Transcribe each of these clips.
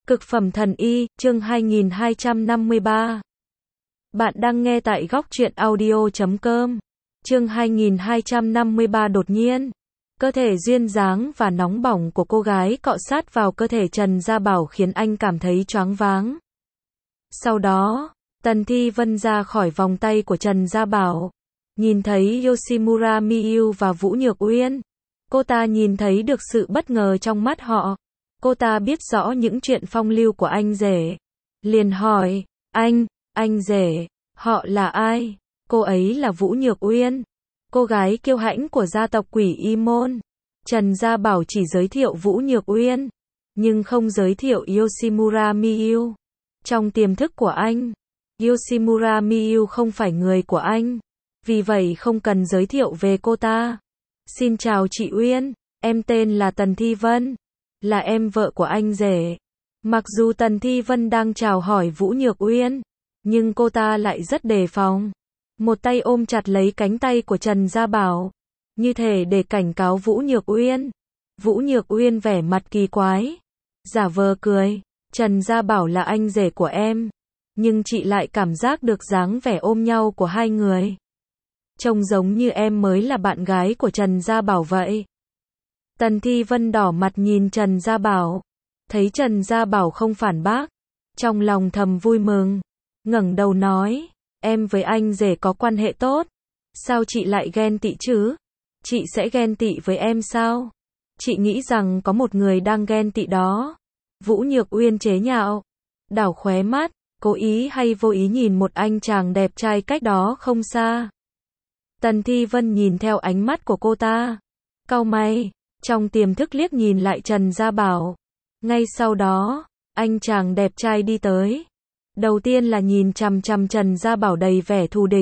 Cực phẩm thần y, chương 2253. Bạn đang nghe tại góc truyện audio.com. Chương 2253 đột nhiên. Cơ thể duyên dáng và nóng bỏng của cô gái cọ sát vào cơ thể Trần Gia Bảo khiến anh cảm thấy choáng váng. Sau đó, Tần Thi Vân ra khỏi vòng tay của Trần Gia Bảo. Nhìn thấy Yoshimura Miyu và Vũ Nhược Uyên. Cô ta nhìn thấy được sự bất ngờ trong mắt họ. Cô ta biết rõ những chuyện phong lưu của anh rể. Liền hỏi, anh rể, họ là ai? Cô ấy là Vũ Nhược Uyên, cô gái kiêu hãnh của gia tộc Quỷ Y Môn. Trần Gia Bảo chỉ giới thiệu Vũ Nhược Uyên, nhưng không giới thiệu Yoshimura Miyu. Trong tiềm thức của anh, Yoshimura Miyu không phải người của anh, vì vậy không cần giới thiệu về cô ta. Xin chào chị Uyên, em tên là Tần Thi Vân, là em vợ của anh rể. Mặc dù Tần Thi Vân đang chào hỏi Vũ Nhược Uyên, nhưng cô ta lại rất đề phòng. Một tay ôm chặt lấy cánh tay của Trần Gia Bảo, như thể để cảnh cáo Vũ Nhược Uyên. Vũ Nhược Uyên vẻ mặt kỳ quái, giả vờ cười. Trần Gia Bảo là anh rể của em, nhưng chị lại cảm giác được dáng vẻ ôm nhau của hai người. Trông giống như em mới là bạn gái của Trần Gia Bảo vậy. Tần Thi Vân đỏ mặt nhìn Trần Gia Bảo, thấy Trần Gia Bảo không phản bác, trong lòng thầm vui mừng, ngẩng đầu nói, em với anh rể có quan hệ tốt, sao chị lại ghen tị chứ? Chị sẽ ghen tị với em sao? Chị nghĩ rằng có một người đang ghen tị đó. Vũ Nhược Uyên chế nhạo, đảo khóe mắt, cố ý hay vô ý nhìn một anh chàng đẹp trai cách đó không xa. Tần Thi Vân nhìn theo ánh mắt của cô ta, cau mày, trong tiềm thức liếc nhìn lại Trần Gia Bảo. Ngay sau đó, anh chàng đẹp trai đi tới. Đầu tiên là nhìn chằm chằm Trần Gia Bảo đầy vẻ thù địch.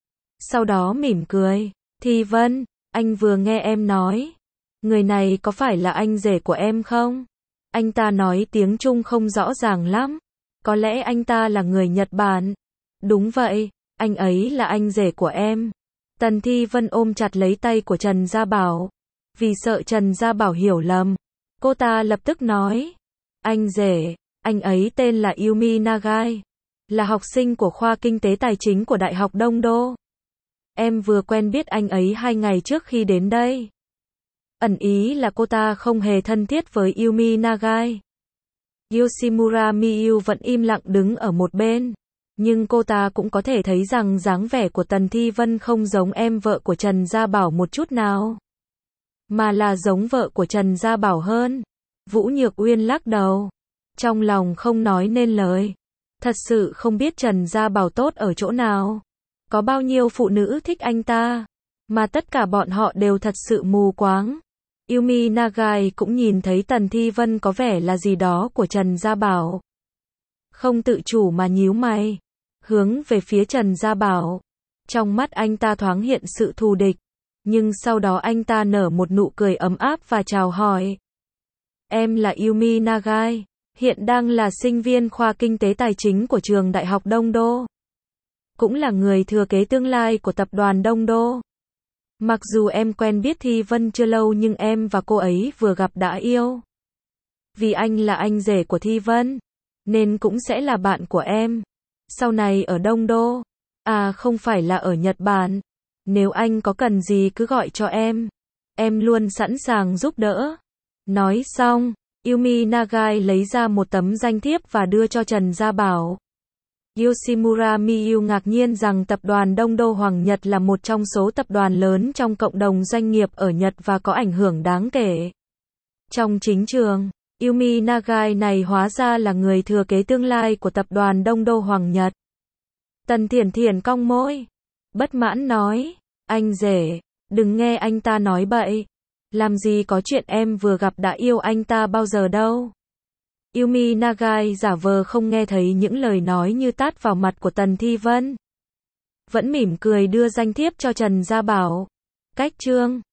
Sau đó mỉm cười, Thi Vân, anh vừa nghe em nói, người này có phải là anh rể của em không? Anh ta nói tiếng Trung không rõ ràng lắm. Có lẽ anh ta là người Nhật Bản. Đúng vậy, anh ấy là anh rể của em. Tần Thi Vân ôm chặt lấy tay của Trần Gia Bảo. Vì sợ Trần Gia Bảo hiểu lầm, cô ta lập tức nói, anh rể, anh ấy tên là Yumi Nagai, là học sinh của khoa kinh tế tài chính của Đại học Đông Đô. Em vừa quen biết anh ấy 2 ngày trước khi đến đây. Ẩn ý là cô ta không hề thân thiết với Yumi Nagai. Yoshimura Miyu vẫn im lặng đứng ở một bên, nhưng cô ta cũng có thể thấy rằng dáng vẻ của Tần Thi Vân không giống em vợ của Trần Gia Bảo một chút nào, mà là giống vợ của Trần Gia Bảo hơn. Vũ Nhược Uyên lắc đầu, trong lòng không nói nên lời. Thật sự không biết Trần Gia Bảo tốt ở chỗ nào. Có bao nhiêu phụ nữ thích anh ta, mà tất cả bọn họ đều thật sự mù quáng. Yumi Nagai cũng nhìn thấy Tần Thi Vân có vẻ là gì đó của Trần Gia Bảo. Không tự chủ mà nhíu mày, hướng về phía Trần Gia Bảo. Trong mắt anh ta thoáng hiện sự thù địch. Nhưng sau đó anh ta nở một nụ cười ấm áp và chào hỏi. Em là Yumi Nagai, hiện đang là sinh viên khoa kinh tế tài chính của trường Đại học Đông Đô. Cũng là người thừa kế tương lai của tập đoàn Đông Đô. Mặc dù em quen biết Thi Vân chưa lâu nhưng em và cô ấy vừa gặp đã yêu. Vì anh là anh rể của Thi Vân, nên cũng sẽ là bạn của em. Sau này ở Đông Đô, không phải là ở Nhật Bản. Nếu anh có cần gì cứ gọi cho em luôn sẵn sàng giúp đỡ. Nói xong, Yumi Nagai lấy ra một tấm danh thiếp và đưa cho Trần Gia Bảo. Yoshimura Miyu ngạc nhiên rằng tập đoàn Đông Đô Hoàng Nhật là một trong số tập đoàn lớn trong cộng đồng doanh nghiệp ở Nhật và có ảnh hưởng đáng kể trong chính trường. Yumi Nagai này hóa ra là người thừa kế tương lai của tập đoàn Đông Đô Hoàng Nhật. Tần Thiển Thiển cong môi, bất mãn nói, anh rể, đừng nghe anh ta nói bậy. Làm gì có chuyện em vừa gặp đã yêu anh ta bao giờ đâu. Yumi Nagai giả vờ không nghe thấy những lời nói như tát vào mặt của Tần Thi Vân. Vẫn mỉm cười đưa danh thiếp cho Trần Gia Bảo. Cách chương